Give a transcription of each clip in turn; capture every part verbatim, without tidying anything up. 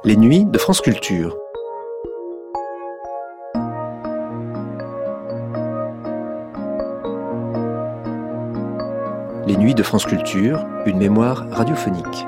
Les nuits de France Culture. Les nuits de France Culture, une mémoire radiophonique.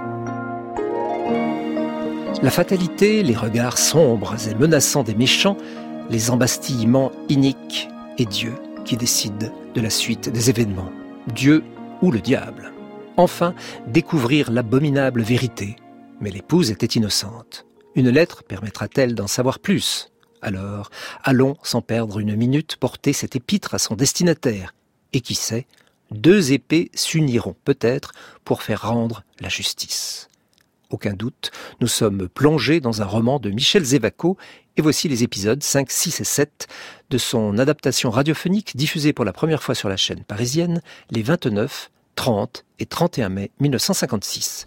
La fatalité, les regards sombres et menaçants des méchants, les embastillements iniques, et Dieu qui décide de la suite des événements. Dieu ou le diable. Enfin, découvrir l'abominable vérité. Mais l'épouse était innocente. Une lettre permettra-t-elle d'en savoir plus ? Alors, allons, sans perdre une minute, porter cette épître à son destinataire. Et qui sait, deux épées s'uniront peut-être pour faire rendre la justice. Aucun doute, nous sommes plongés dans un roman de Michel Zévaco, et voici les épisodes cinq, six et sept de son adaptation radiophonique diffusée pour la première fois sur la chaîne parisienne les vingt-neuf, trente et trente et un mai mille neuf cent cinquante-six.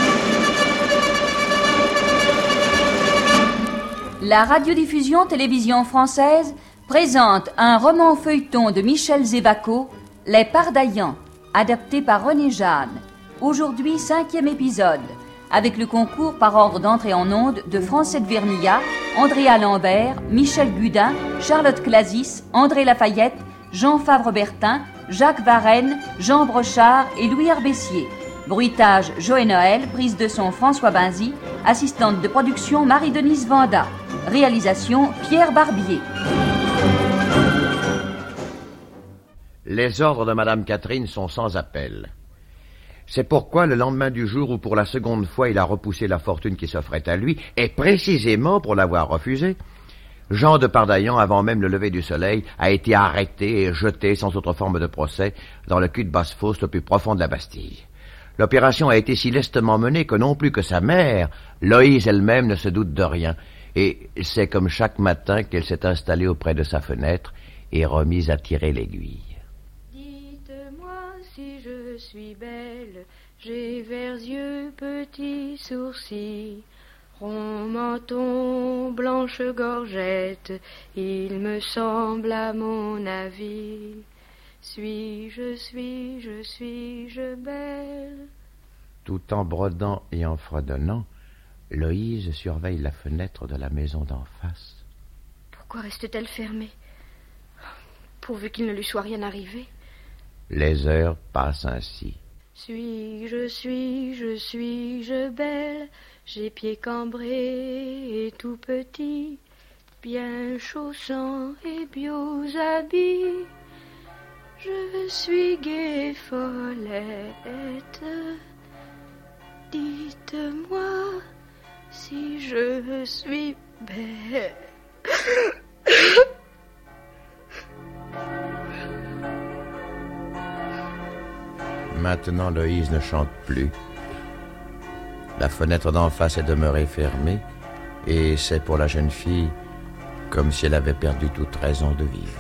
La radiodiffusion télévision française présente un roman feuilleton de Michel Zévaco, Les Pardaillants, adapté par René Jeanne. Aujourd'hui, cinquième épisode, avec le concours par ordre d'entrée en onde de Francette Vernillat, Andrea Lambert, Michel Gudin, Charlotte Clasis, André Lafayette, Jean Favre-Bertin, Jacques Varenne, Jean Brochard et Louis Arbessier. Bruitage Joël Noël, prise de son François Binzy, assistante de production Marie-Denise Vanda. Réalisation Pierre Barbier. Les ordres de Madame Catherine sont sans appel. C'est pourquoi le lendemain du jour où pour la seconde fois il a repoussé la fortune qui s'offrait à lui, et précisément pour l'avoir refusée, Jean de Pardaillan, avant même le lever du soleil, a été arrêté et jeté sans autre forme de procès dans le cul de basse-fosse le plus profond de la Bastille. L'opération a été si lestement menée que non plus que sa mère, Loïse elle-même, ne se doute de rien, et c'est comme chaque matin qu'elle s'est installée auprès de sa fenêtre et remise à tirer l'aiguille. Dites-moi si je suis belle, j'ai verts yeux, petits sourcils, rond menton, blanche gorgette, il me semble à mon avis. Suis-je, suis-je, suis-je belle? Tout en brodant et en fredonnant, Loïse surveille la fenêtre de la maison d'en face. Pourquoi reste-t-elle fermée? Pourvu qu'il ne lui soit rien arrivé. Les heures passent ainsi. Suis-je, suis-je, suis-je belle? J'ai pieds cambrés et tout petits, bien chaussants et beaux habits. Je suis gaie follette. Dites-moi si je suis belle. Maintenant, Loïse ne chante plus. La fenêtre d'en face est demeurée fermée, et c'est pour la jeune fille comme si elle avait perdu toute raison de vivre.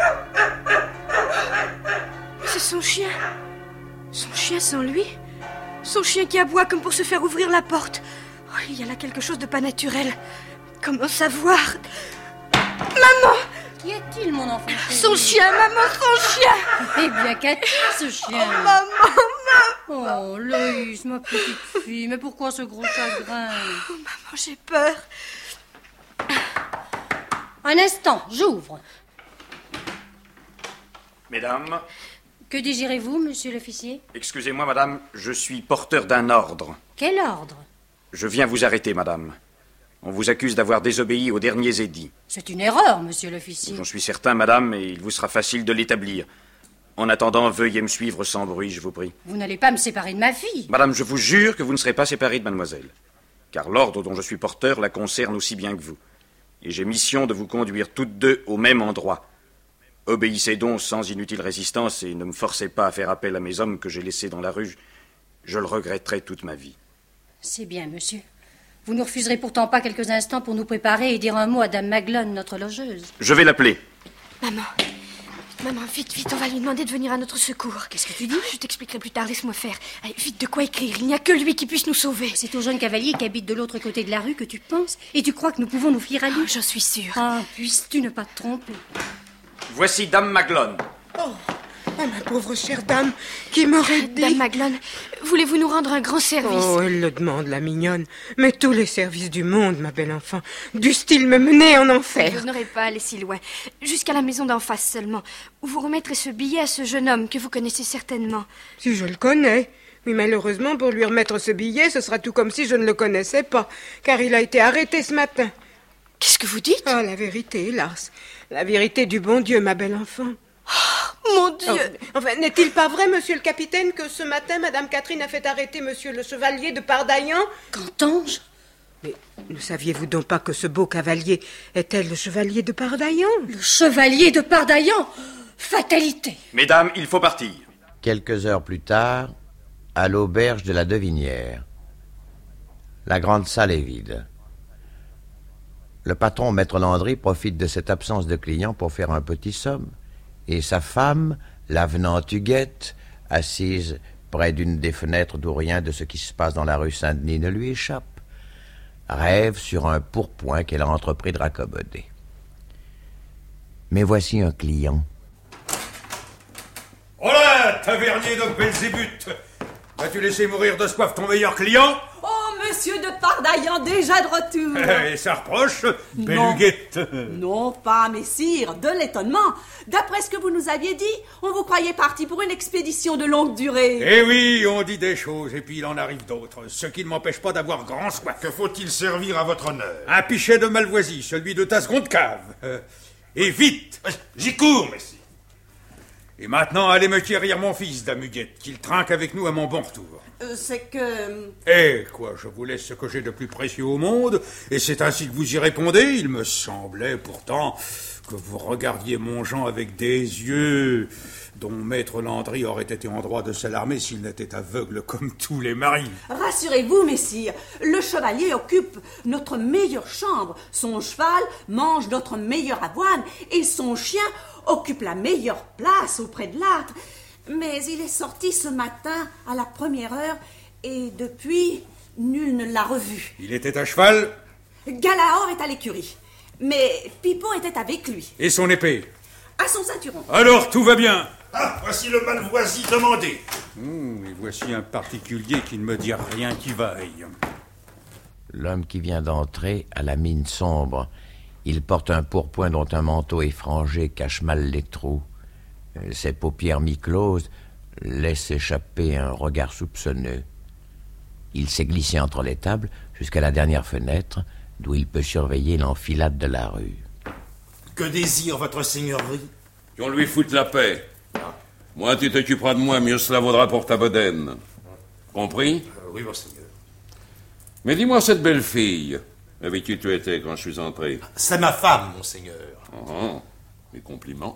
C'est son chien. Son chien sans lui. Son chien qui aboie comme pour se faire ouvrir la porte. Oh, il y a là quelque chose de pas naturel. Comment savoir? Maman! Qu'y a-t-il, mon enfant chéri? Son chien, maman, son chien! Eh bien, qu'a-t-il, ce chien? Oh, maman, maman! Oh, Loïs, ma petite fille, mais pourquoi ce gros chagrin? Oh, maman, j'ai peur. Un instant, j'ouvre. Mesdames, Que désirez-vous, monsieur l'officier? excusez-moi, madame, je suis porteur d'un ordre. Quel ordre? Je viens vous arrêter, madame. On vous accuse d'avoir désobéi aux derniers édits. C'est une erreur, monsieur l'officier. J'en suis certain, madame, et il vous sera facile de l'établir. En attendant, veuillez me suivre sans bruit, je vous prie. Vous n'allez pas me séparer de ma fille? Madame, je vous jure que vous ne serez pas séparée de mademoiselle. Car l'ordre dont je suis porteur la concerne aussi bien que vous. Et j'ai mission de vous conduire toutes deux au même endroit. Obéissez donc sans inutile résistance et ne me forcez pas à faire appel à mes hommes que j'ai laissés dans la rue. Je le regretterai toute ma vie. C'est bien, monsieur. Vous ne refuserez pourtant pas quelques instants pour nous préparer et dire un mot à Dame Maglone, notre logeuse. Je vais l'appeler. Maman, maman, vite, vite, on va lui demander de venir à notre secours. Qu'est-ce que tu dis? Je t'expliquerai plus tard, laisse-moi faire. Allez, vite, de quoi écrire, il n'y a que lui qui puisse nous sauver. C'est au jeune cavalier qui habite de l'autre côté de la rue que tu penses, et tu crois que nous pouvons nous fier à lui? Oh, j'en suis sûre. Ah, puisses-tu ne pas te tromper? Voici Dame Maglone. Oh, Ah, ma pauvre chère dame, qui m'aurait dit... Dame Maglone, voulez-vous nous rendre un grand service? Oh, elle le demande, la mignonne. Mais tous les services du monde, ma belle enfant, dussent-ils me mener en enfer? Vous n'aurez pas à aller si loin. Jusqu'à la maison d'en face seulement, où vous remettrez ce billet à ce jeune homme que vous connaissez certainement. Si je le connais. Oui, malheureusement, pour lui remettre ce billet, ce sera tout comme si je ne le connaissais pas, car il a été arrêté ce matin. Qu'est-ce que vous dites? Ah, la vérité, hélas. La vérité du bon Dieu, ma belle enfant. Oh, mon Dieu! Oh, enfin, n'est-il pas vrai, monsieur le capitaine, que ce matin, Madame Catherine a fait arrêter monsieur le chevalier de Pardaillan? Qu'entends-je? Mais ne saviez-vous donc pas que ce beau cavalier était le chevalier de Pardaillan? Le chevalier de Pardaillan! Fatalité! Mesdames, il faut partir. Quelques heures plus tard, à l'auberge de la Devinière. La grande salle est vide. Le patron, maître Landry, profite de cette absence de clients pour faire un petit somme, et sa femme, l'avenante Huguette, assise près d'une des fenêtres d'où rien de ce qui se passe dans la rue Saint-Denis ne lui échappe, rêve sur un pourpoint qu'elle a entrepris de raccommoder. Mais voici un client. Oh là, tavernier de Belzébuth! As-tu laissé mourir de soif ton meilleur client? Oh, monsieur de Pardaillan, déjà de retour. Et ça reproche, belle Non. Huguette. Non pas, messire, de l'étonnement. D'après ce que vous nous aviez dit, on vous croyait parti pour une expédition de longue durée. Eh oui, on dit des choses, et puis il en arrive d'autres, ce qui ne m'empêche pas d'avoir grand soif. Que faut-il servir à votre honneur? Un pichet de Malvoisie, celui de ta seconde cave. Euh, et vite! J'y cours, messieurs. Et maintenant, allez me quérir mon fils, dame Huguette, qu'il trinque avec nous à mon bon retour. Euh, c'est que... Eh, quoi, je vous laisse ce que j'ai de plus précieux au monde, et c'est ainsi que vous y répondez. Il me semblait pourtant que vous regardiez mon Jean avec des yeux dont maître Landry aurait été en droit de s'alarmer s'il n'était aveugle comme tous les maris. Rassurez-vous, messire, le chevalier occupe notre meilleure chambre, son cheval mange notre meilleure avoine, et son chien occupe la meilleure place auprès de l'âtre. Mais il est sorti ce matin à la première heure, et depuis, nul ne l'a revu. Il était à cheval? Galahor est à l'écurie, mais Pipeau était avec lui. Et son épée? À son ceinturon. Alors, tout va bien. Ah, voici le Malvoisie demandé. Mmh, et voici un particulier qui ne me dit rien qui vaille. L'homme qui vient d'entrer a la mine sombre. Il porte un pourpoint dont un manteau effrangé cache mal les trous. Ses paupières mi-closes laissent échapper un regard soupçonneux. Il s'est glissé entre les tables jusqu'à la dernière fenêtre, d'où il peut surveiller l'enfilade de la rue. Que désire votre seigneurie? Qu'on lui foute la paix. Moi, tu t'occuperas de moi, mieux cela vaudra pour ta bedaine. Compris? euh, Oui, monseigneur. Mais dis-moi, cette belle fille, avec qui tu étais quand je suis entré? C'est ma femme, monseigneur. Oh, mes compliments.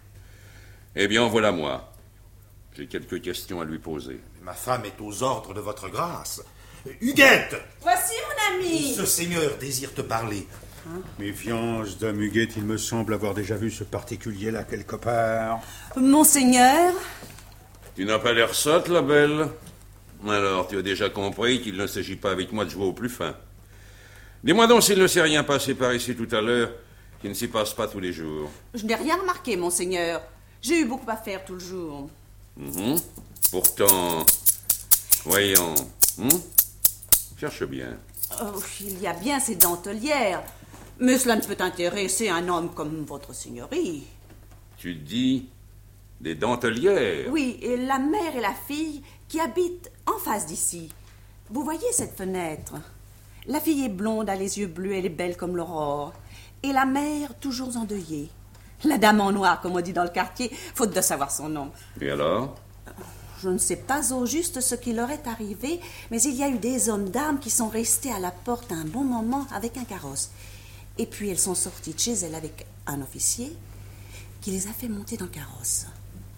Eh bien, voilà moi. J'ai quelques questions à lui poser. Ma femme est aux ordres de votre grâce. Huguette! Voici mon ami. Ce seigneur désire te parler. Hein? Méfiance, dame Huguette, il me semble avoir déjà vu ce particulier-là quelque part. Monseigneur. Tu n'as pas l'air sotte, la belle. Alors, tu as déjà compris qu'il ne s'agit pas avec moi de jouer au plus fin. Dis-moi donc s'il ne s'est rien passé par ici tout à l'heure, qui ne s'y passe pas tous les jours. Je n'ai rien remarqué, monseigneur. J'ai eu beaucoup à faire tout le jour. Mmh. Pourtant, voyons, mmh? Cherche bien. Oh, il y a bien ces dentelières, mais cela ne peut intéresser un homme comme votre seigneurie. Tu dis des dentelières? Oui, et la mère et la fille qui habitent en face d'ici. Vous voyez cette fenêtre? La fille est blonde, a les yeux bleus, elle est belle comme l'aurore. Et la mère, toujours endeuillée. La dame en noir, comme on dit dans le quartier, faute de savoir son nom. Et alors? Je ne sais pas au juste ce qui leur est arrivé, mais il y a eu des hommes d'armes qui sont restés à la porte un bon moment avec un carrosse. Et puis elles sont sorties de chez elles avec un officier qui les a fait monter dans le carrosse.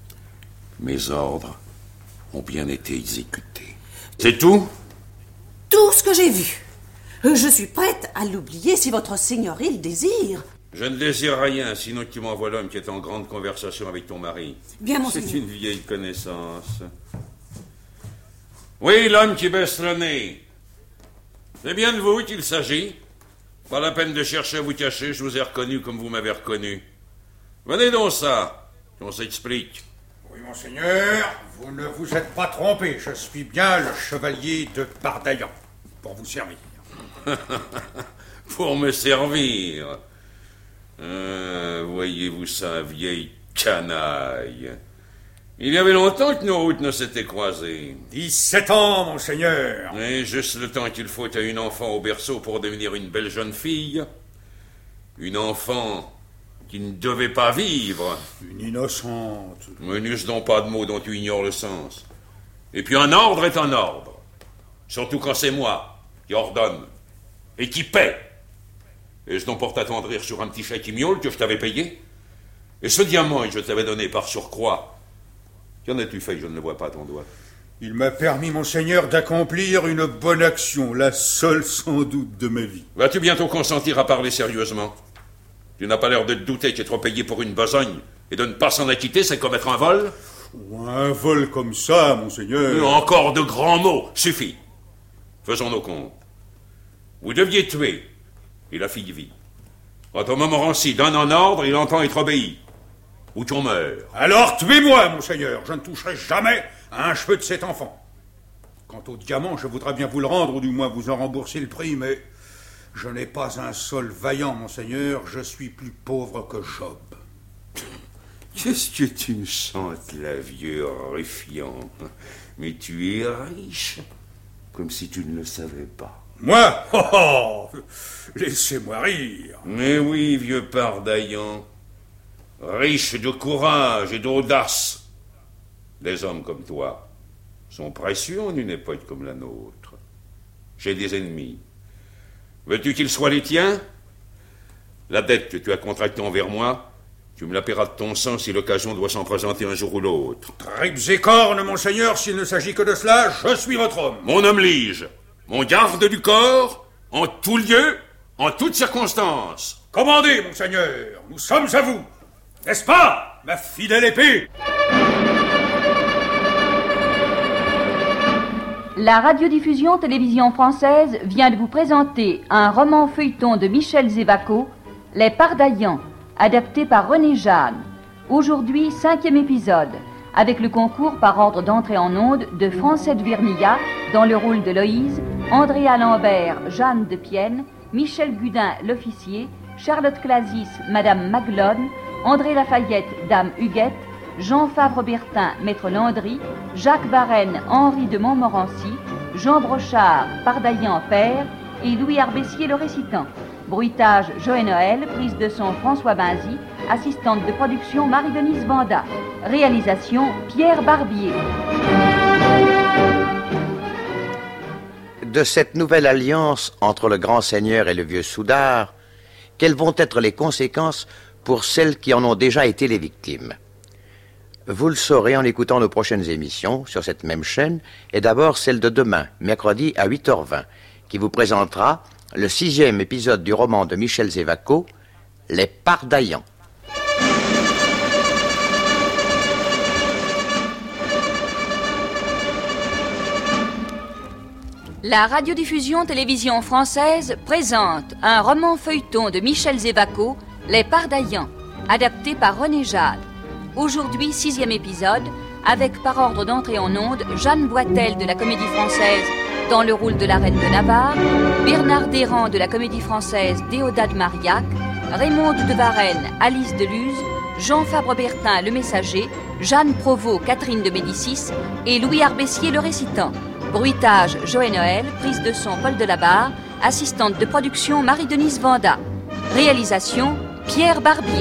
Mes ordres ont bien été exécutés. C'est tout? Tout ce que j'ai vu. Je suis prête à l'oublier si votre seigneurie le désire. Je ne désire rien, sinon que tu m'envoies l'homme qui est en grande conversation avec ton mari. Bien, mon C'est seigneur. une vieille connaissance. Oui, l'homme qui baisse le nez. C'est bien de vous qu'il s'agit. Pas la peine de chercher à vous cacher, je vous ai reconnu comme vous m'avez reconnu. Venez donc ça, qu'on s'explique. Oui, monseigneur, vous ne vous êtes pas trompé. Je suis bien le chevalier de Pardaillan, pour vous servir. Pour me servir. Euh, voyez-vous ça, vieille canaille. Il y avait longtemps que nos routes ne s'étaient croisées. Dix-sept ans, monseigneur. Et juste le temps qu'il faut à une enfant au berceau pour devenir une belle jeune fille. Une enfant qui ne devait pas vivre. Une innocente. Mais n'use donc pas de mots dont tu ignores le sens. Et puis un ordre est un ordre. Surtout quand c'est moi qui ordonne et qui paie. Est-ce donc pour t'attendrir sur un petit chèque miaule que je t'avais payé? Et ce diamant que je t'avais donné par surcroît, qu'en as-tu fait? Je ne le vois pas à ton doigt. Il m'a permis, monseigneur, d'accomplir une bonne action, la seule sans doute de ma vie. Vas-tu bientôt consentir à parler sérieusement? Tu n'as pas l'air de te douter qu'être payé pour une besogne et de ne pas s'en acquitter, c'est commettre un vol? Oh, un vol comme ça, monseigneur. Encore de grands mots, suffit. Faisons nos comptes. Vous deviez tuer, et la fille vit. Quand Montmorency donne un ordre, il entend être obéi. Ou tu en meurs. Alors tuez-moi, monseigneur. Je ne toucherai jamais à un cheveu de cet enfant. Quant au diamant, je voudrais bien vous le rendre, ou du moins vous en rembourser le prix, mais je n'ai pas un sol vaillant, monseigneur. Je suis plus pauvre que Job. Qu'est-ce que tu me chantes, la vieux ruffian? Mais tu es riche, comme si tu ne le savais pas. Moi? Oh, oh, laissez-moi rire. Mais oui, vieux Pardaillan. Riche de courage et d'audace. Des hommes comme toi sont précieux en une époque comme la nôtre. J'ai des ennemis. Veux-tu qu'ils soient les tiens? La dette que tu as contractée envers moi, tu me la paieras de ton sang si l'occasion doit s'en présenter un jour ou l'autre. Tripes et cornes, monseigneur, s'il ne s'agit que de cela, je suis votre homme. Mon homme lige, mon garde du corps, en tout lieu, en toutes circonstances. Commandez, monseigneur, nous sommes à vous. N'est-ce pas, ma fidèle épée? La radiodiffusion télévision française vient de vous présenter un roman feuilleton de Michel Zévaco, Les Pardaillans, adapté par René Jeanne. Aujourd'hui, cinquième épisode, avec le concours par ordre d'entrée en onde de Francette Vernilla dans le rôle de Loïse, Andrea Lambert, Jeanne de Pienne, Michel Gudin, l'officier, Charlotte Clasis, Madame Maglone, André Lafayette, Dame Huguette, Jean Favre-Bertin, Maître Landry, Jacques Varenne, Henri de Montmorency, Jean Brochard, Pardaillan père et Louis Arbessier le récitant. Bruitage Joël Noël, prise de son François Binzy, assistante de production Marie-Denise Vanda. Réalisation Pierre Barbier. De cette nouvelle alliance entre le grand seigneur et le vieux soudard, quelles vont être les conséquences pour celles qui en ont déjà été les victimes? Vous le saurez en écoutant nos prochaines émissions sur cette même chaîne, et d'abord celle de demain, mercredi à huit heures vingt, qui vous présentera le sixième épisode du roman de Michel Zévaco, Les Pardaillans. La radiodiffusion télévision française présente un roman feuilleton de Michel Zévaco, Les Pardaillans, adapté par René Jeanne. Aujourd'hui, sixième épisode, avec par ordre d'entrée en onde Jeanne Boitel de la Comédie Française dans le rôle de la Reine de Navarre, Bernard Desrands de la Comédie Française Déodat de Marillac, Raymonde de Varenne, Alice de Luz, Jean Fabre-Bertin le Messager, Jeanne Provost, Catherine de Médicis et Louis Arbessier le récitant. Bruitage Joël Noël, prise de son Paul Delabarre, assistante de production Marie-Denise Vanda. Réalisation Pierre Barbier.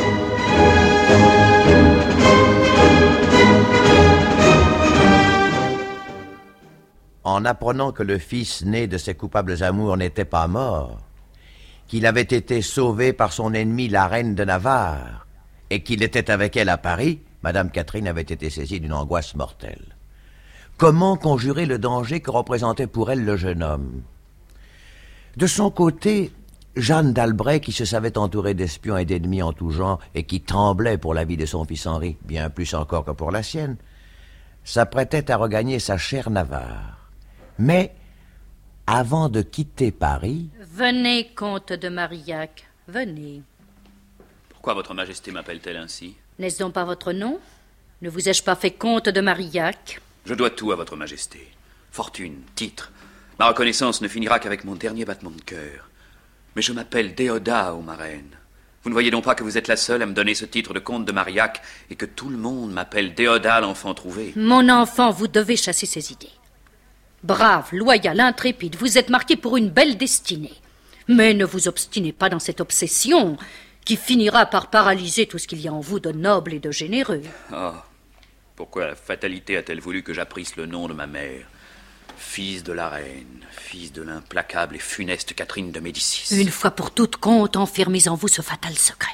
En apprenant que le fils né de ses coupables amours n'était pas mort, qu'il avait été sauvé par son ennemie la reine de Navarre, et qu'il était avec elle à Paris, Madame Catherine avait été saisie d'une angoisse mortelle. Comment conjurer le danger que représentait pour elle le jeune homme? De son côté, Jeanne d'Albret, qui se savait entourée d'espions et d'ennemis en tout genre, et qui tremblait pour la vie de son fils Henri, bien plus encore que pour la sienne, s'apprêtait à regagner sa chère Navarre. Mais, avant de quitter Paris... Venez, comte de Marillac, venez. Pourquoi votre majesté m'appelle-t-elle ainsi? N'est-ce donc pas votre nom? Ne vous ai-je pas fait comte de Marillac? Je dois tout à votre majesté. Fortune, titre. Ma reconnaissance ne finira qu'avec mon dernier battement de cœur. Mais je m'appelle Déodat, ô ma reine. Vous ne voyez donc pas que vous êtes la seule à me donner ce titre de comte de Marillac et que tout le monde m'appelle Déodat l'enfant trouvé? Mon enfant, vous devez chasser ces idées. Brave, loyal, intrépide, vous êtes marqué pour une belle destinée. Mais ne vous obstinez pas dans cette obsession qui finira par paralyser tout ce qu'il y a en vous de noble et de généreux. Oh, pourquoi la fatalité a-t-elle voulu que j'apprisse le nom de ma mère? Fils de la reine, fils de l'implacable et funeste Catherine de Médicis. Une fois pour toutes, comte, enfermez en vous ce fatal secret.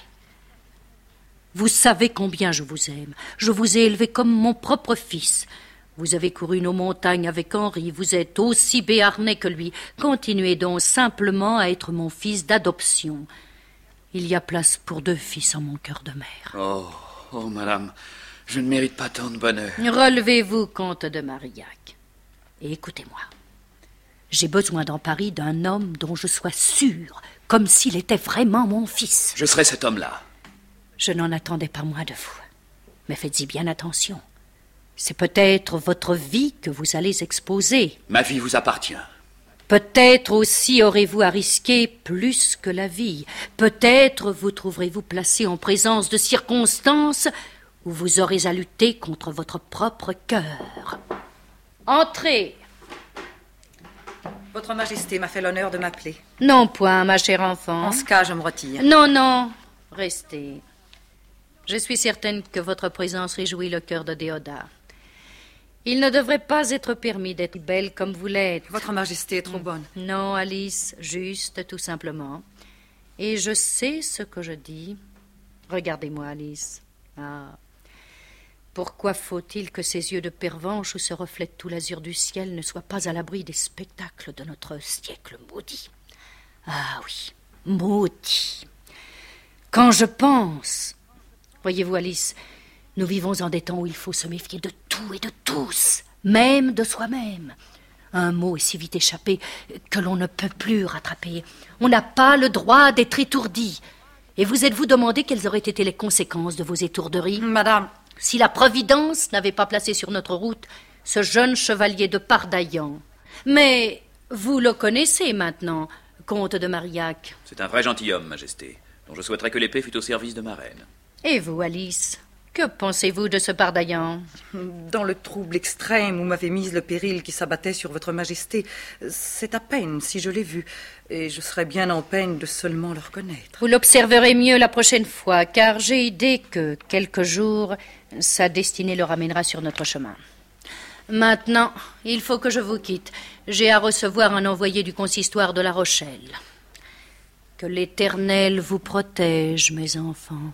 Vous savez combien je vous aime. Je vous ai élevé comme mon propre fils. Vous avez couru nos montagnes avec Henri. Vous êtes aussi béarnais que lui. Continuez donc simplement à être mon fils d'adoption. Il y a place pour deux fils en mon cœur de mère. Oh, oh, madame, je ne mérite pas tant de bonheur. Relevez-vous, comte de Marillac. Et écoutez-moi. J'ai besoin dans Paris d'un homme dont je sois sûre, comme s'il était vraiment mon fils. Je serai cet homme-là. Je n'en attendais pas moins de vous. Mais faites-y bien attention. C'est peut-être votre vie que vous allez exposer. Ma vie vous appartient. Peut-être aussi aurez-vous à risquer plus que la vie. Peut-être vous trouverez-vous placé en présence de circonstances où vous aurez à lutter contre votre propre cœur. Entrez. Votre Majesté m'a fait l'honneur de m'appeler. Non point, ma chère enfant. En ce cas, je me retire. Non, non, restez. Je suis certaine que votre présence réjouit le cœur de Déodat. Il ne devrait pas être permis d'être belle comme vous l'êtes. Votre Majesté est trop bonne. Non, Alice, juste, tout simplement. Et je sais ce que je dis. Regardez-moi, Alice. Ah. Pourquoi faut-il que ces yeux de pervenche où se reflète tout l'azur du ciel ne soient pas à l'abri des spectacles de notre siècle maudit? Ah oui, maudit. Quand je pense... Voyez-vous, Alice, nous vivons en des temps où il faut se méfier de tout et de tous, même de soi-même. Un mot est si vite échappé que l'on ne peut plus rattraper. On n'a pas le droit d'être étourdi. Et vous êtes-vous demandé quelles auraient été les conséquences de vos étourderies? Madame... Si la Providence n'avait pas placé sur notre route ce jeune chevalier de Pardaillan. Mais vous le connaissez maintenant, comte de Marillac. C'est un vrai gentilhomme, Majesté, dont je souhaiterais que l'épée fût au service de ma reine. Et vous, Alice, que pensez-vous de ce Pardaillan? Dans le trouble extrême où m'avait mise le péril qui s'abattait sur votre Majesté, c'est à peine si je l'ai vu, et je serais bien en peine de seulement le reconnaître. Vous l'observerez mieux la prochaine fois, car j'ai idée que, quelques jours, sa destinée le ramènera sur notre chemin. Maintenant, il faut que je vous quitte. J'ai à recevoir un envoyé du consistoire de La Rochelle. Que l'Éternel vous protège, mes enfants.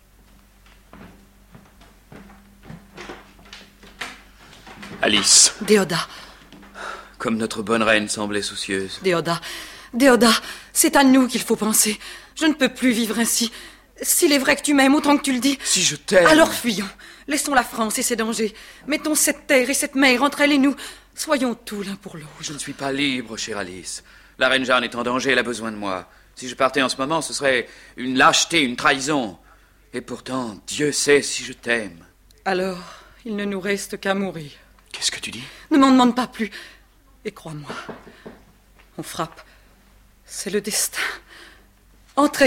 Alice. Déodat. Comme notre bonne reine semblait soucieuse. Déodat, Déodat, c'est à nous qu'il faut penser. Je ne peux plus vivre ainsi. S'il est vrai que tu m'aimes autant que tu le dis... Si je t'aime... Alors fuyons. Laissons la France et ses dangers. Mettons cette terre et cette mer entre elle et nous. Soyons tout l'un pour l'autre. Je ne suis pas libre, chère Alice. La reine Jeanne est en danger, elle a besoin de moi. Si je partais en ce moment, ce serait une lâcheté, une trahison. Et pourtant, Dieu sait si je t'aime. Alors, il ne nous reste qu'à mourir. Qu'est-ce que tu dis? Ne m'en demande pas plus. Et crois-moi, on frappe. C'est le destin. Entrez.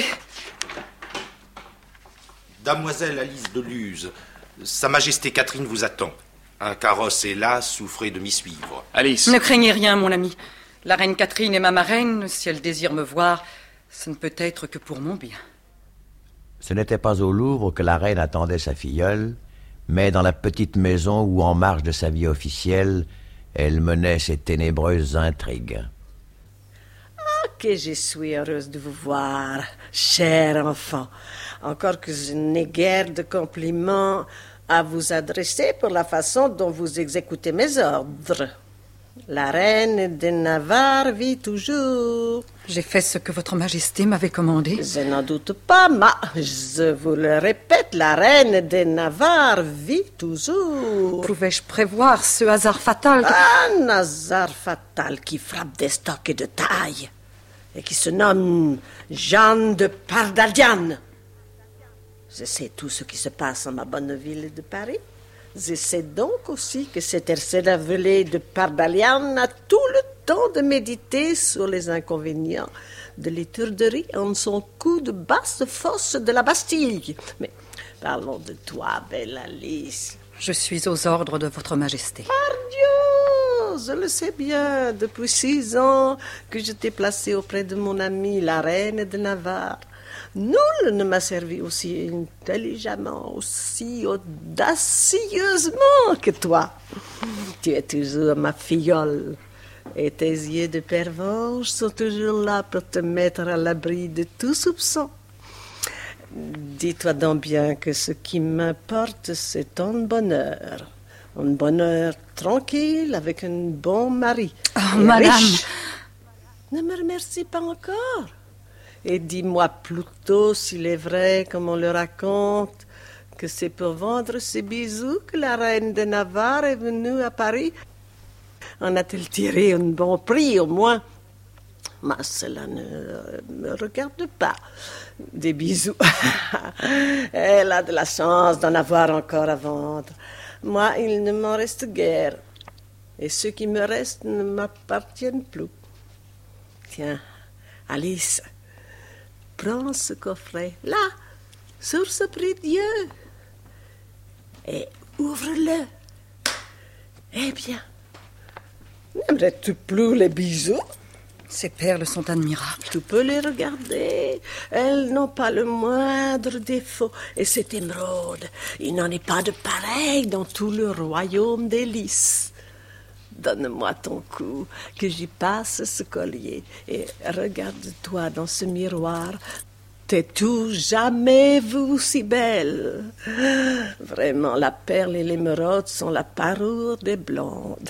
Damoiselle Alice de Luz, Sa Majesté Catherine vous attend. Un carrosse est là, souffrez de m'y suivre. Alice. Ne craignez rien, mon ami. La reine Catherine est ma marraine. Si elle désire me voir, ce ne peut être que pour mon bien. Ce n'était pas au Louvre que la reine attendait sa filleule, mais dans la petite maison où, en marge de sa vie officielle, elle menait ses ténébreuses intrigues. Ah, que je suis heureuse de vous voir, cher enfant. Encore que je n'ai guère de compliments à vous adresser pour la façon dont vous exécutez mes ordres. La reine de Navarre vit toujours. J'ai fait ce que votre Majesté m'avait commandé. Je n'en doute pas, mais je vous le répète, la reine de Navarre vit toujours. Pouvais-je prévoir ce hasard fatal que... Un hasard fatal qui frappe des stocks de taille et qui se nomme Jeanne de Pardaillan. Je sais tout ce qui se passe en ma bonne ville de Paris. Je sais donc aussi que cette cervelée de Pardalian a tout le temps de méditer sur les inconvénients de l'étourderie en son coup de basse fosse de la Bastille. Mais parlons de toi, belle Alice. Je suis aux ordres de votre majesté. Pardieu, je le sais bien. Depuis six ans que je t'ai placé auprès de mon amie, la reine de Navarre. Nul ne m'a servi aussi intelligemment, aussi audacieusement que toi. Tu es toujours ma filleule. Et tes yeux de pervenche sont toujours là pour te mettre à l'abri de tout soupçon. Dis-toi donc bien que ce qui m'importe, c'est ton bonheur. Un bonheur tranquille avec un bon mari. Oh, madame. Riche. Ne me remercie pas encore. Et dis-moi plutôt s'il est vrai, comme on le raconte, que c'est pour vendre ces bijoux que la reine de Navarre est venue à Paris. En a-t-elle tiré un bon prix, au moins? Mais cela ne me regarde pas. Des bijoux. Elle a de la chance d'en avoir encore à vendre. Moi, il ne m'en reste guère. Et ceux qui me restent ne m'appartiennent plus. Tiens, Alice, prends ce coffret, là, sur ce prie-dieu, et ouvre-le. Eh bien, n'aimerais-tu plus les bijoux? Ces perles sont admirables. Tu peux les regarder. Elles n'ont pas le moindre défaut. Et cette émeraude, il n'en est pas de pareil dans tout le royaume des lys. Donne-moi ton cou, que j'y passe ce collier. Et regarde-toi dans ce miroir. T'es-tu jamais vu si belle? Vraiment, la perle et l'émeraude sont la parure des blondes.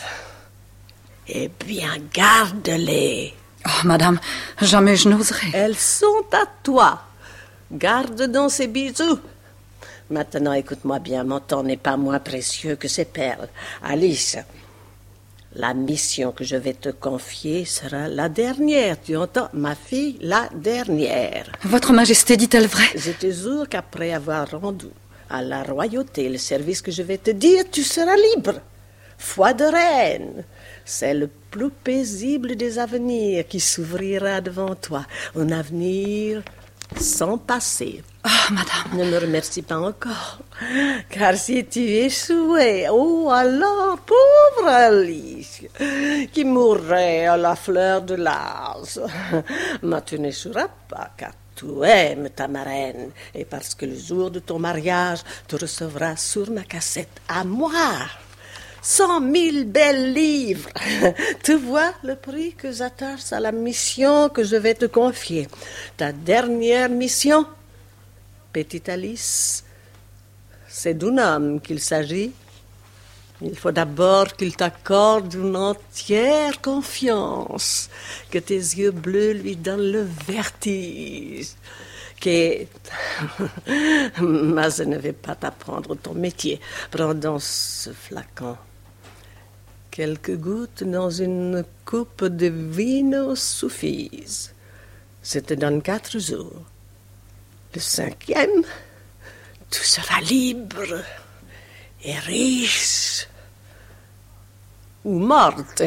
Eh bien, garde-les. Oh, madame, jamais je n'oserais. Elles sont à toi. Garde donc ces bijoux. Maintenant, écoute-moi bien, mon temps n'est pas moins précieux que ces perles. Alice, la mission que je vais te confier sera la dernière. Tu entends, ma fille, la dernière. Votre majesté dit-elle vrai? Je te jure qu'après avoir rendu à la royauté le service que je vais te dire, tu seras libre. Foi de reine. C'est le plus paisible des avenirs qui s'ouvrira devant toi. Un avenir sans passé. Ah, madame. Ne me remercie pas encore. Car si tu échouais, oh alors, pauvre Alice, qui mourrait à la fleur de l'âge. Mais tu n'échoueras pas, car tu aimes ta marraine. Et parce que le jour de ton mariage, tu recevras sur ma cassette à moi Cent mille belles livres. Tu vois le prix que j'attache à la mission que je vais te confier. Ta dernière mission, petite Alice, c'est d'un homme qu'il s'agit. Il faut d'abord qu'il t'accorde une entière confiance, que tes yeux bleus lui donnent le vertige. Que... Mais je ne vais pas t'apprendre ton métier. Prends donc ce flacon. Quelques gouttes dans une coupe de vino suffisent. Je te donne quatre jours. Le cinquième, tu seras libre et riche ou morte.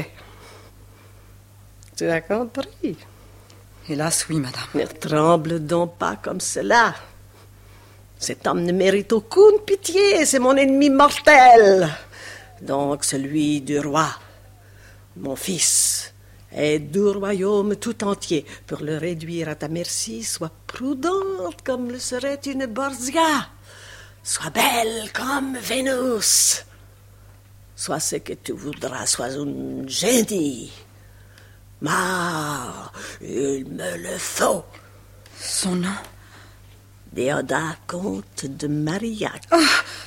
Tu as compris? Hélas, oui, madame. Ne tremble donc pas comme cela. Cet homme ne mérite aucune pitié, c'est mon ennemi mortel. Donc celui du roi, mon fils, et du royaume tout entier. Pour le réduire à ta merci, sois prudente comme le serait une Borgia. Sois belle comme Vénus. Sois ce que tu voudras, sois un génie. Mais il me le faut. Son nom? Déodat, comte de Marillac. Oh.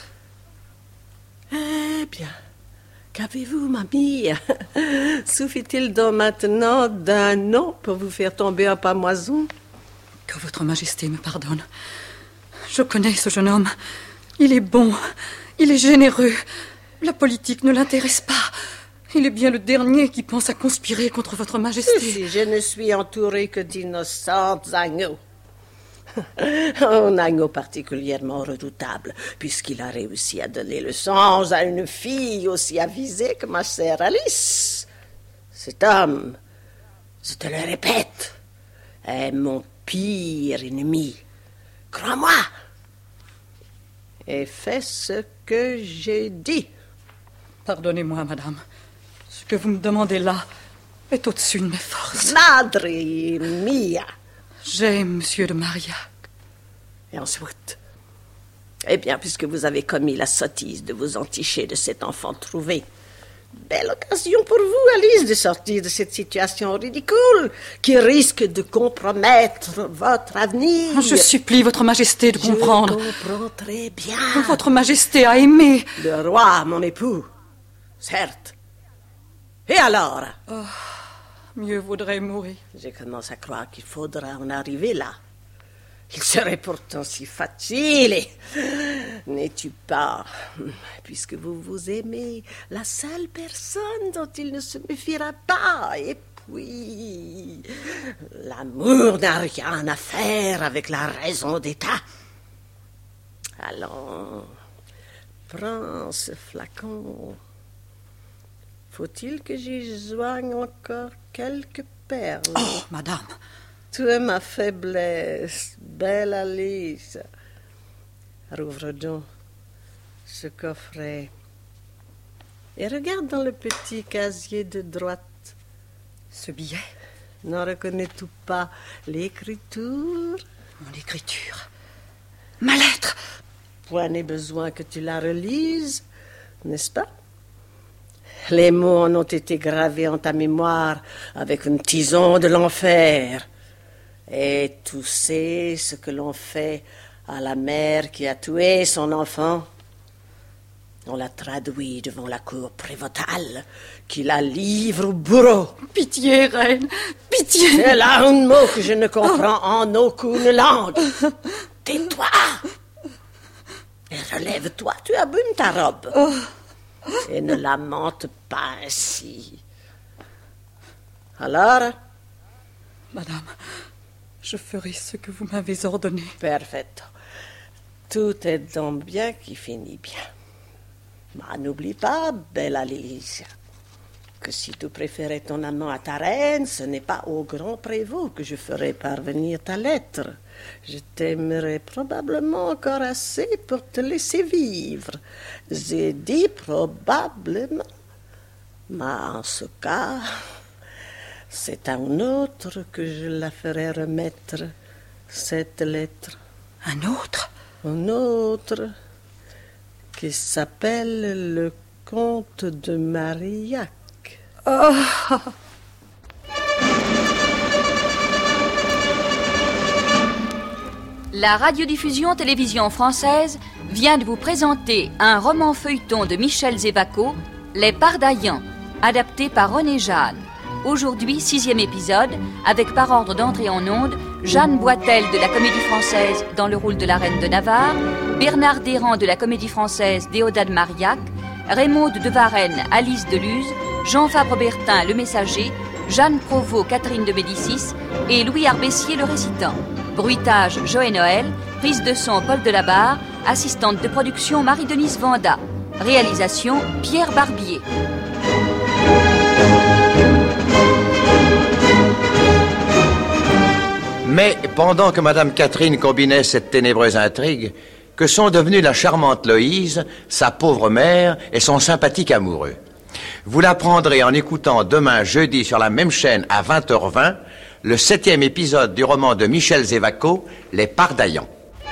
Eh bien, qu'avez-vous, mamie? Suffit-il donc maintenant d'un nom pour vous faire tomber en pamoison? Que votre majesté me pardonne. Je connais ce jeune homme. Il est bon, il est généreux. La politique ne l'intéresse pas. Il est bien le dernier qui pense à conspirer contre votre majesté. Si je ne suis entourée que d'innocents agneaux. Un agneau particulièrement redoutable, puisqu'il a réussi à donner le sens à une fille aussi avisée que ma sœur Alice. Cet homme, je te le répète, est mon pire ennemi. Crois-moi. Et fais ce que j'ai dit. Pardonnez-moi, madame. Ce que vous me demandez là est au-dessus de mes forces. Madre mia. J'aime monsieur de Marillac. Et ensuite, eh bien, puisque vous avez commis la sottise de vous enticher de cet enfant trouvé, belle occasion pour vous, Alice, de sortir de cette situation ridicule qui risque de compromettre votre avenir. Je supplie votre majesté de comprendre. Je comprends très bien. Votre majesté a aimé. Le roi, mon époux, certes. Et alors? Oh, mieux vaudrait mourir. Je commence à croire qu'il faudra en arriver là. Il serait pourtant si facile. N'es-tu pas, puisque vous vous aimez, la seule personne dont il ne se méfiera pas? Et puis, l'amour n'a rien à faire avec la raison d'État. Allons, prends ce flacon. Faut-il que j'y joigne encore quelques perles? Oh, madame! Tu es ma faiblesse, belle Alice. Rouvre donc ce coffret et regarde dans le petit casier de droite. Ce billet? N'en reconnais-tu pas l'écriture? Mon écriture? Ma lettre? Point n'est besoin que tu la relises, n'est-ce pas? Les mots en ont été gravés en ta mémoire avec un tison de l'enfer. Et tu sais ce que l'on fait à la mère qui a tué son enfant? On la traduit devant la cour prévôtale, qui la livre au bourreau. Pitié, reine, pitié! C'est là un mot que je ne comprends en aucune langue. Tais-toi! Et relève-toi, tu abîmes ta robe. Oh. Et ne lamente pas ainsi. Alors? Madame, je ferai ce que vous m'avez ordonné. Perfetto. Tout est donc bien qui finit bien. Mais n'oublie pas, belle Alice, que si tu préférais ton amant à ta reine, ce n'est pas au grand prévôt que je ferai parvenir ta lettre. Je t'aimerai probablement encore assez pour te laisser vivre. J'ai dit probablement. Mais en ce cas, c'est à un autre que je la ferai remettre, cette lettre. Un autre? Un autre qui s'appelle le comte de Marillac. Oh. La radiodiffusion télévision française vient de vous présenter un roman feuilleton de Michel Zévaco, Les Pardaillans, adapté par René Jeanne. Aujourd'hui, sixième épisode, avec par ordre d'entrée en onde, Jeanne Boitel de la Comédie Française dans le rôle de la Reine de Navarre, Bernard Desrand de la Comédie Française Déodat de Marillac, Raymond de Varenne, Alice de Luz, Jean Fabre-Bertin, le Messager, Jeanne Provost, Catherine de Médicis et Louis Arbessier, le récitant. Bruitage, Joël Noël. Prise de son, Paul Delabarre. Assistante de production, Marie-Denise Vanda. Réalisation, Pierre Barbier. Mais pendant que Madame Catherine combinait cette ténébreuse intrigue, que sont devenus la charmante Loïse, sa pauvre mère et son sympathique amoureux? Vous l'apprendrez en écoutant demain jeudi sur la même chaîne à vingt heures vingt le septième épisode du roman de Michel Zévaco, Les Pardaillans.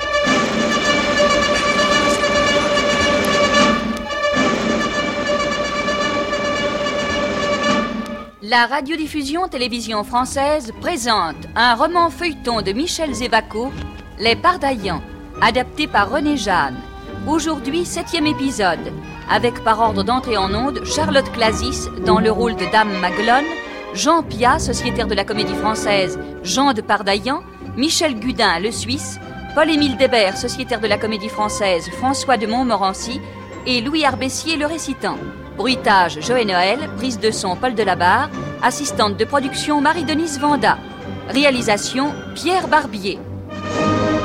La radiodiffusion télévision française présente un roman feuilleton de Michel Zévaco, Les Pardaillans, adapté par René Jeanne. Aujourd'hui, septième épisode, avec par ordre d'entrée en onde Charlotte Clasis dans le rôle de Dame Maguelonne, Jean Piat, sociétaire de la Comédie Française, Jean de Pardaillan, Michel Gudin, le Suisse, Paul-Émile Débert, sociétaire de la Comédie Française, François de Montmorency et Louis Arbessier, le récitant. Bruitage, Joël Noël. Prise de son, Paul Delabarre. Assistante de production, Marie-Denise Vanda. Réalisation, Pierre Barbier.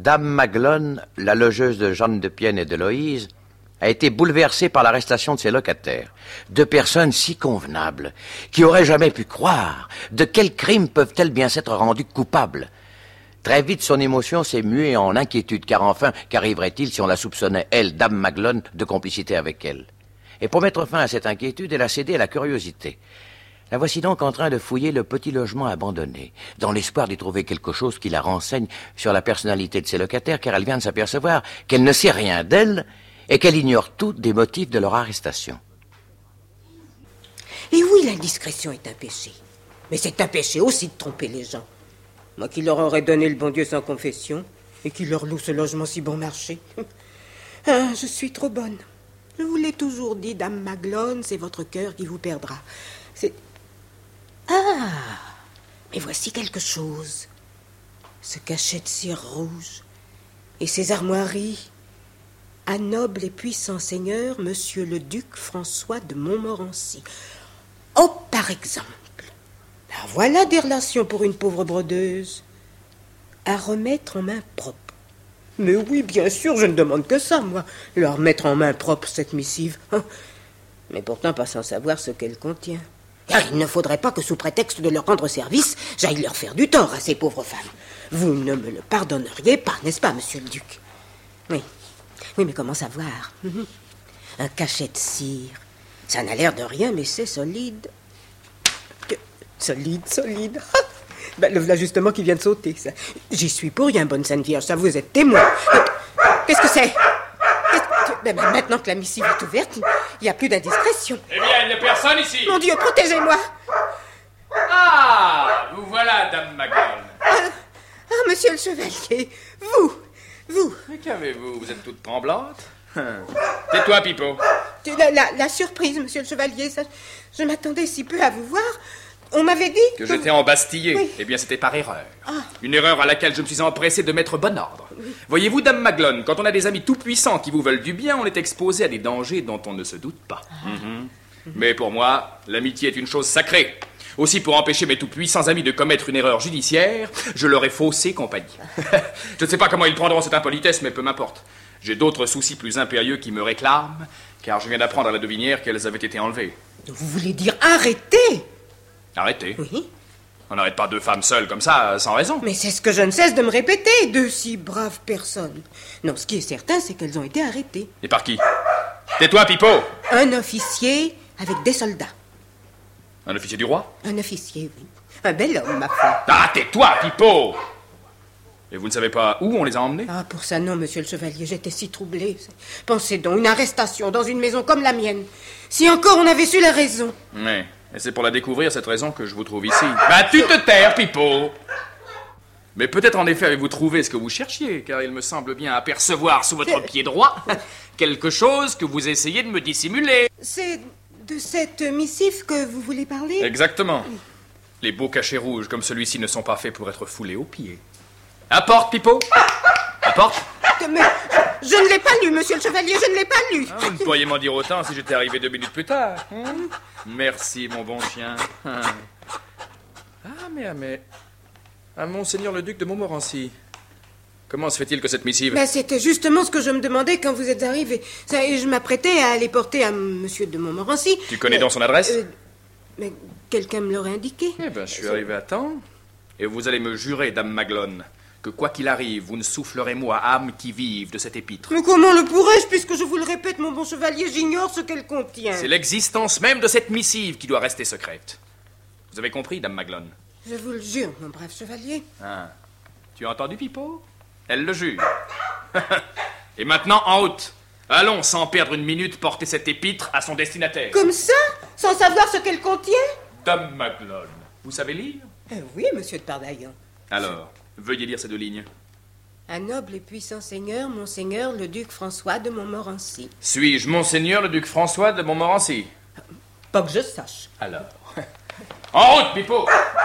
Dame Maglone, la logeuse de Jeanne de Pienne et de Loïse, a été bouleversée par l'arrestation de ses locataires. Deux personnes si convenables, qui auraient jamais pu croire. De quel crime peuvent-elles bien s'être rendues coupables? Très vite, son émotion s'est muée en inquiétude, car enfin, qu'arriverait-il si on la soupçonnait, elle, Dame Maglone, de complicité avec elle? Et pour mettre fin à cette inquiétude, elle a cédé à la curiosité. La voici donc en train de fouiller le petit logement abandonné, dans l'espoir d'y trouver quelque chose qui la renseigne sur la personnalité de ses locataires, car elle vient de s'apercevoir qu'elle ne sait rien d'elle et qu'elle ignore tout des motifs de leur arrestation. Et oui, l'indiscrétion est un péché. Mais c'est un péché aussi de tromper les gens. Moi qui leur aurais donné le bon Dieu sans confession, et qui leur loue ce logement si bon marché. Ah, je suis trop bonne. Je vous l'ai toujours dit, Dame Maglone, c'est votre cœur qui vous perdra. C'est... Ah, mais voici quelque chose. Ce cachet de cire rouge et ces armoiries. À noble et puissant seigneur, monsieur le duc François de Montmorency. Oh, par exemple. Ben voilà des relations pour une pauvre brodeuse. À remettre en main propre. Mais oui, bien sûr, je ne demande que ça, moi. Leur mettre en main propre cette missive. Mais pourtant pas sans savoir ce qu'elle contient. Car il ne faudrait pas que, sous prétexte de leur rendre service, j'aille leur faire du tort à ces pauvres femmes. Vous ne me le pardonneriez pas, n'est-ce pas, monsieur le duc? Oui. Oui, mais comment savoir? Un cachet de cire. Ça n'a l'air de rien, mais c'est solide. Solide, solide. Ben, le voilà justement qui vient de sauter, ça. J'y suis pour rien, bonne Sainte Vierge, ça, vous êtes témoin. Qu'est-ce que c'est? Ben, ben, maintenant que la missive est ouverte, il n'y a plus d'indiscrétion. Eh bien, il n'y a personne ici. Mon Dieu, protégez-moi. Ah, vous voilà, Dame Maglone. Ah, ah, monsieur le chevalier, vous, vous. Mais qu'avez-vous? Vous êtes toute tremblante. Tais-toi, Pipeau. La, la, la surprise, monsieur le chevalier, ça, je m'attendais si peu à vous voir. On m'avait dit que, que j'étais embastillé. Oui. Eh bien, c'était par erreur. Ah. Une erreur à laquelle je me suis empressé de mettre bon ordre. Oui. Voyez-vous, Dame Maglone, quand on a des amis tout-puissants qui vous veulent du bien, on est exposé à des dangers dont on ne se doute pas. Ah. Mm-hmm. Mais pour moi, l'amitié est une chose sacrée. Aussi, pour empêcher mes tout-puissants amis de commettre une erreur judiciaire, je leur ai faussé compagnie. Je ne sais pas comment ils prendront cette impolitesse, mais peu m'importe. J'ai d'autres soucis plus impérieux qui me réclament, car je viens d'apprendre à la devinière qu'elles avaient été enlevées. Vous voulez dire arrêtez? Arrêtez? Oui. On n'arrête pas deux femmes seules comme ça, sans raison. Mais c'est ce que je ne cesse de me répéter, deux si braves personnes. Non, ce qui est certain, c'est qu'elles ont été arrêtées. Et par qui? Tais-toi, Pipeau! Un officier avec des soldats. Un officier du roi? Un officier, oui. Un bel homme, ma foi. Ah, tais-toi, Pipeau! Et vous ne savez pas où on les a emmenés? Ah, pour ça, non, monsieur le chevalier, j'étais si troublée. Pensez donc, une arrestation dans une maison comme la mienne. Si encore on avait su la raison. Oui, et c'est pour la découvrir, cette raison, que je vous trouve ici. Bah, tu te taires, Pipeau! Mais peut-être en effet avez-vous trouvé ce que vous cherchiez, car il me semble bien apercevoir sous votre pied droit quelque chose que vous essayez de me dissimuler. C'est de cette missive que vous voulez parler? Exactement. Les beaux cachets rouges comme celui-ci ne sont pas faits pour être foulés aux pieds. Apporte, Pipeau! Apporte! Mais je, je ne l'ai pas lu, monsieur le chevalier, je ne l'ai pas lu. Ah, vous ne pourriez m'en dire autant si j'étais arrivé deux minutes plus tard. Hein? Merci, mon bon chien. Ah, mais, ah, mais... Ah, monseigneur le duc de Montmorency. Comment se fait-il que cette missive... Ben, c'était justement ce que je me demandais quand vous êtes arrivé. Ça, et je m'apprêtais à aller porter à monsieur de Montmorency. Tu connais mais, donc son adresse euh, Mais quelqu'un me l'aurait indiqué. Eh ben, je suis arrivé à temps. Et vous allez me jurer, Dame Maglone, que quoi qu'il arrive, vous ne soufflerez mot à âme qui vive de cette épître. Mais comment le pourrais-je, puisque je vous le répète, mon bon chevalier, j'ignore ce qu'elle contient. C'est l'existence même de cette missive qui doit rester secrète. Vous avez compris, Dame Maglone? Je vous le jure, mon brave chevalier. Ah. Tu as entendu, Pipeau? Elle le jure. Et maintenant, en route. Allons, sans perdre une minute, porter cette épître à son destinataire. Comme ça? Sans savoir ce qu'elle contient? Dame Maglone, vous savez lire? euh, Oui, monsieur de Pardaillan. Alors, veuillez lire ces deux lignes. Un noble et puissant seigneur, monseigneur le duc François de Montmorency. Suis-je monseigneur le duc François de Montmorency? Pas que je sache. Alors. En route, Pipeau!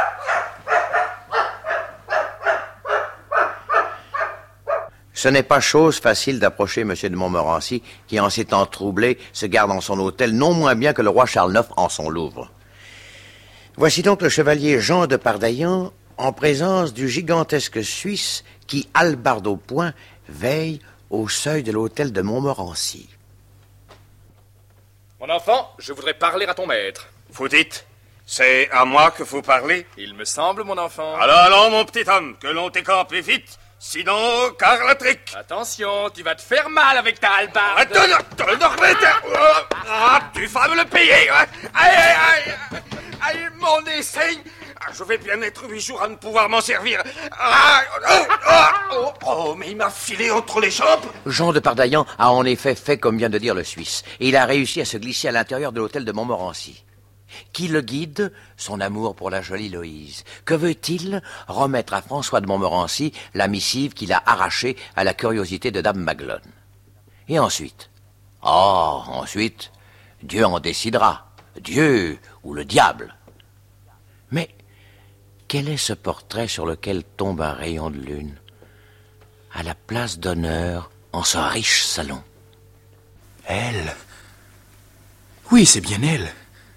Ce n'est pas chose facile d'approcher M. de Montmorency, qui, en ces temps troublés, se garde en son hôtel non moins bien que le roi Charles neuf en son Louvre. Voici donc le chevalier Jean de Pardaillan, en présence du gigantesque Suisse qui, hallebarde au poing, veille au seuil de l'hôtel de Montmorency. Mon enfant, je voudrais parler à ton maître. Vous dites, c'est à moi que vous parlez? Il me semble, mon enfant. Alors, allons, mon petit homme, que l'on t'écampe vite, sinon, car la trique. Attention, tu vas te faire mal avec ta hallebarde. Attends, ah, tu vas me le payer. Aïe, aïe, aïe, aïe, mon nez saigne. Je vais bien être huit jours à ne pouvoir m'en servir. Ah, oh, oh, oh, mais il m'a filé entre les jambes. Jean de Pardaillan a en effet fait comme vient de dire le Suisse, et il a réussi à se glisser à l'intérieur de l'hôtel de Montmorency. Qui le guide? Son amour pour la jolie Loïse. Que veut-il? Remettre à François de Montmorency la missive qu'il a arrachée à la curiosité de Dame Maglone. Et ensuite? Oh, ensuite, Dieu en décidera. Dieu ou le diable. Mais quel est ce portrait sur lequel tombe un rayon de lune, à la place d'honneur, en ce riche salon? Elle? Oui, c'est bien elle.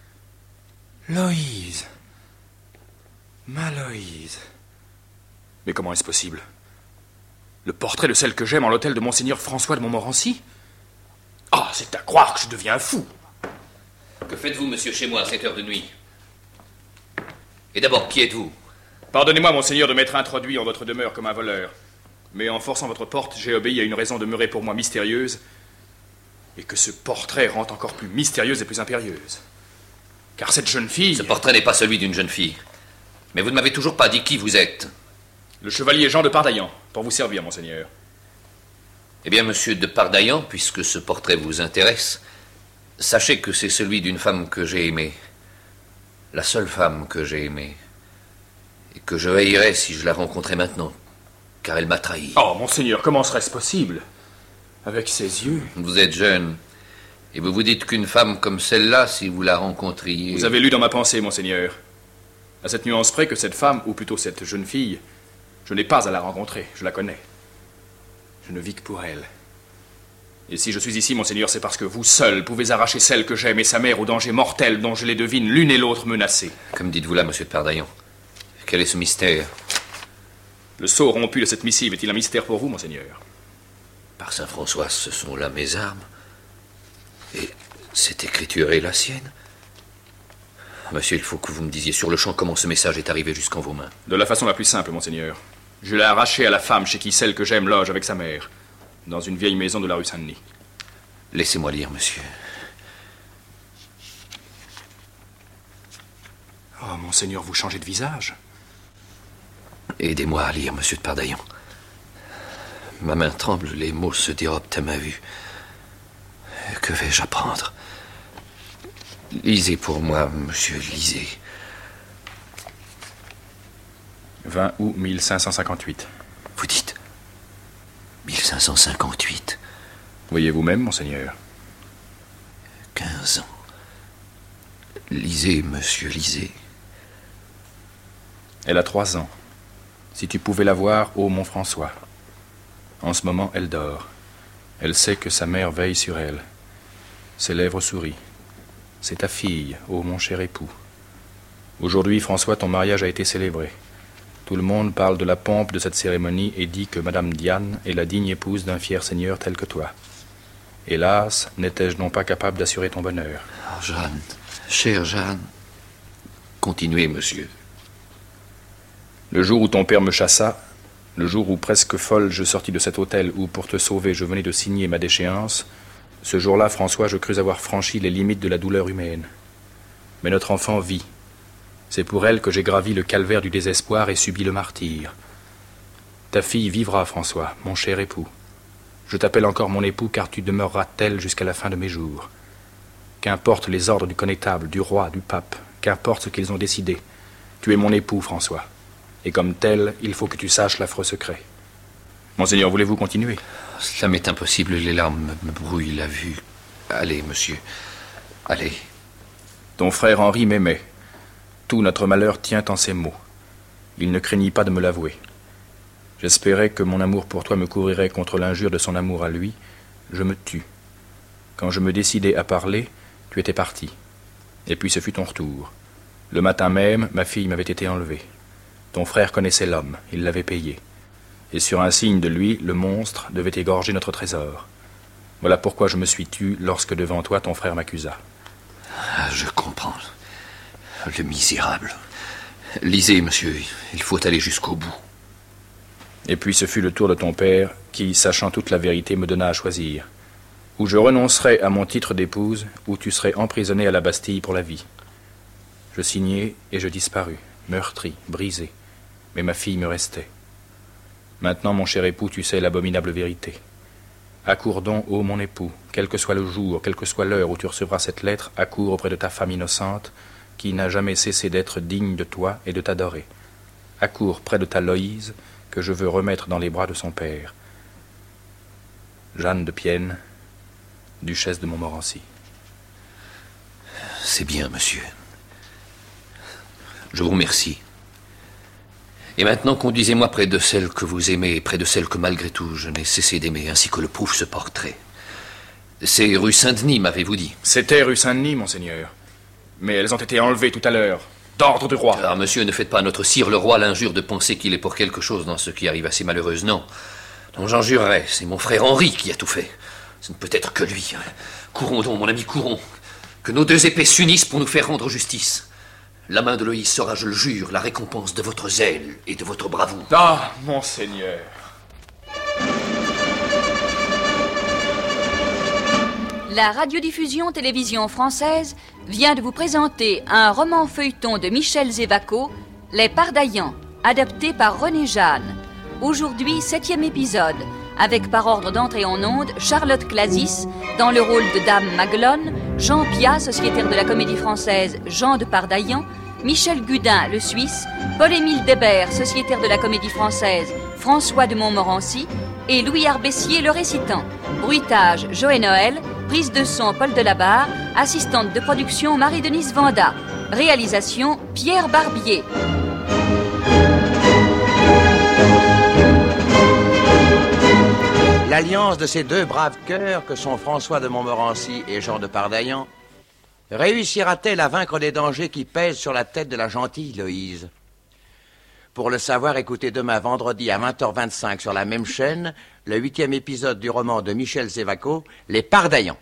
Loïse. Ma Loïse. Mais comment est-ce possible? Le portrait de celle que j'aime en l'hôtel de Monseigneur François de Montmorency? Ah, c'est à croire que je deviens fou. Que faites-vous, monsieur, chez moi à cette heure de nuit? Et d'abord, qui êtes-vous? Pardonnez-moi, monseigneur, de m'être introduit en votre demeure comme un voleur. Mais en forçant votre porte, j'ai obéi à une raison demeurée pour moi mystérieuse, et que ce portrait rend encore plus mystérieuse et plus impérieuse. Car cette jeune fille... Ce portrait n'est pas celui d'une jeune fille. Mais vous ne m'avez toujours pas dit qui vous êtes. Le chevalier Jean de Pardaillan, pour vous servir, monseigneur. Eh bien, monsieur de Pardaillan, puisque ce portrait vous intéresse, sachez que c'est celui d'une femme que j'ai aimée. La seule femme que j'ai aimée. Et que je haïrais si je la rencontrais maintenant, car elle m'a trahi. Oh, monseigneur, comment serait-ce possible? Avec ses yeux... Vous êtes jeune, et vous vous dites qu'une femme comme celle-là, si vous la rencontriez... Vous avez lu dans ma pensée, monseigneur. À cette nuance près que cette femme, ou plutôt cette jeune fille, je n'ai pas à la rencontrer, je la connais. Je ne vis que pour elle. Et si je suis ici, monseigneur, c'est parce que vous seul pouvez arracher celle que j'aime et sa mère au danger mortel dont je les devine l'une et l'autre menacées. Comme dites-vous là, monsieur de Pardaillan? Quel est ce mystère? Le sceau rompu de cette missive est-il un mystère pour vous, monseigneur? Par Saint François, ce sont là mes armes. Et cette écriture est la sienne? Monsieur, il faut que vous me disiez sur le champ comment ce message est arrivé jusqu'en vos mains. De la façon la plus simple, monseigneur. Je l'ai arraché à la femme chez qui celle que j'aime loge avec sa mère, dans une vieille maison de la rue Saint-Denis. Laissez-moi lire, monsieur. Oh, monseigneur, vous changez de visage. Aidez-moi à lire, monsieur de Pardaillan. Ma main tremble, les mots se dérobent à ma vue. Que vais-je apprendre? Lisez pour moi, monsieur, lisez. vingt août mille cinq cent cinquante-huit. Vous dites mille cinq cent cinquante-huit. Voyez vous-même, monseigneur. Quinze ans. Lisez, monsieur, lisez. Elle a trois ans. Si tu pouvais la voir, ô mon François. En ce moment, elle dort. Elle sait que sa mère veille sur elle. Ses lèvres sourient. C'est ta fille, ô mon cher époux. Aujourd'hui, François, ton mariage a été célébré. Tout le monde parle de la pompe de cette cérémonie et dit que Madame Diane est la digne épouse d'un fier seigneur tel que toi. Hélas, n'étais-je non pas capable d'assurer ton bonheur? Oh, Jeanne, chère Jeanne, continuez, monsieur. Le jour où ton père me chassa, le jour où presque folle je sortis de cet hôtel où, pour te sauver, je venais de signer ma déchéance, ce jour-là, François, je crus avoir franchi les limites de la douleur humaine. Mais notre enfant vit. C'est pour elle que j'ai gravi le calvaire du désespoir et subi le martyre. Ta fille vivra, François, mon cher époux. Je t'appelle encore mon époux, car tu demeureras tel jusqu'à la fin de mes jours. Qu'importe les ordres du connétable, du roi, du pape, qu'importe ce qu'ils ont décidé, tu es mon époux, François. Et comme tel, il faut que tu saches l'affreux secret. Monseigneur, voulez-vous continuer? Cela m'est impossible, les larmes me brouillent la vue. Allez, monsieur, allez. Ton frère Henri m'aimait. Tout notre malheur tient en ces mots. Il ne craignit pas de me l'avouer. J'espérais que mon amour pour toi me couvrirait contre l'injure de son amour à lui. Je me tus. Quand je me décidai à parler, tu étais parti. Et puis ce fut ton retour. Le matin même, ma fille m'avait été enlevée. Ton frère connaissait l'homme, il l'avait payé. Et sur un signe de lui, le monstre devait égorger notre trésor. Voilà pourquoi je me suis tu lorsque devant toi ton frère m'accusa. Ah, je comprends. Le misérable. Lisez, monsieur, il faut aller jusqu'au bout. Et puis ce fut le tour de ton père qui, sachant toute la vérité, me donna à choisir. Ou je renoncerais à mon titre d'épouse, ou tu serais emprisonné à la Bastille pour la vie. Je signai et je disparus, meurtri, brisé. Mais ma fille me restait. Maintenant, mon cher époux, tu sais l'abominable vérité. Accours donc, ô mon époux, quel que soit le jour, quelle que soit l'heure où tu recevras cette lettre, accours auprès de ta femme innocente, qui n'a jamais cessé d'être digne de toi et de t'adorer. Accours près de ta Loïse, que je veux remettre dans les bras de son père. Jeanne de Pienne, duchesse de Montmorency. C'est bien, monsieur. Je vous remercie. Et maintenant, conduisez-moi près de celle que vous aimez et près de celle que, malgré tout, je n'ai cessé d'aimer, ainsi que le prouve ce portrait. C'est rue Saint-Denis, m'avez-vous dit? C'était rue Saint-Denis, monseigneur. Mais elles ont été enlevées tout à l'heure, d'ordre du roi. Ah, monsieur, ne faites pas à notre sire le roi l'injure de penser qu'il est pour quelque chose dans ce qui arrive à ces malheureuses, non. Non, j'en jurerais, c'est mon frère Henri qui a tout fait. Ce ne peut être que lui. Courons donc, mon ami, courons. Que nos deux épées s'unissent pour nous faire rendre justice. La main de Loïs sera, je le jure, la récompense de votre zèle et de votre bravoure. Ah, monseigneur. La radiodiffusion télévision française vient de vous présenter un roman feuilleton de Michel Zévaco, Les Pardaillants, adapté par René Jeanne. Aujourd'hui, septième épisode, avec par ordre d'entrée en onde Charlotte Clasis dans le rôle de Dame Maglone, Jean Piat, sociétaire de la Comédie Française Jean de Pardaillan, Michel Gudin, le Suisse, Paul-Émile Debert, sociétaire de la Comédie Française François de Montmorency, et Louis Arbessier, le récitant. Bruitage Joël Noël, prise de son Paul Delabarre, assistante de production Marie-Denise Vanda, réalisation Pierre Barbier. L'alliance de ces deux braves cœurs que sont François de Montmorency et Jean de Pardaillan réussira-t-elle à vaincre les dangers qui pèsent sur la tête de la gentille Loïse? Pour le savoir, écoutez demain vendredi à vingt heures vingt-cinq sur la même chaîne le huitième épisode du roman de Michel Zévaco, Les Pardaillants.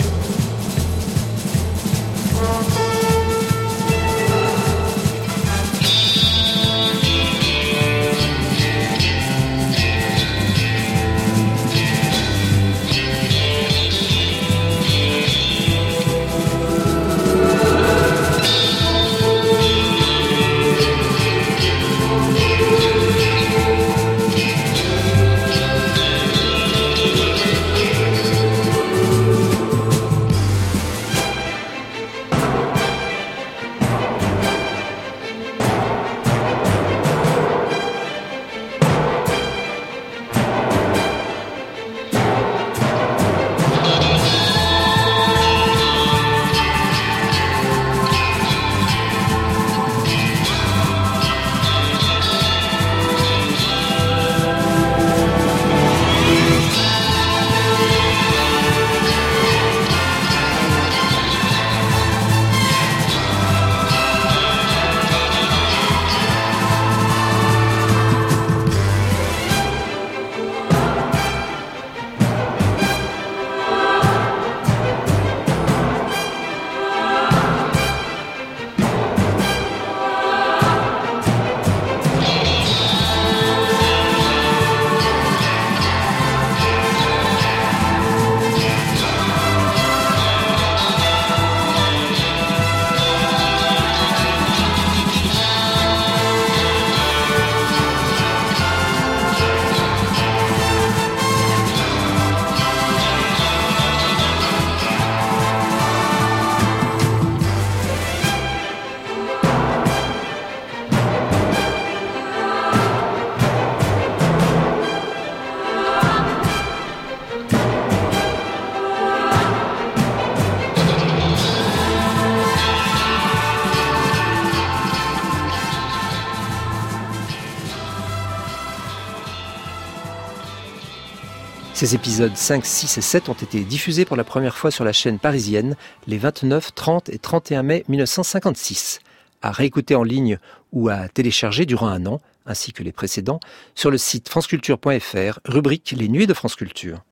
Ces épisodes cinq, six et sept ont été diffusés pour la première fois sur la chaîne parisienne les vingt-neuf, trente et trente et un mai mille neuf cent cinquante-six. à réécouter en ligne ou à télécharger durant un an, ainsi que les précédents, sur le site franceculture point f r, rubrique Les Nuits de France Culture.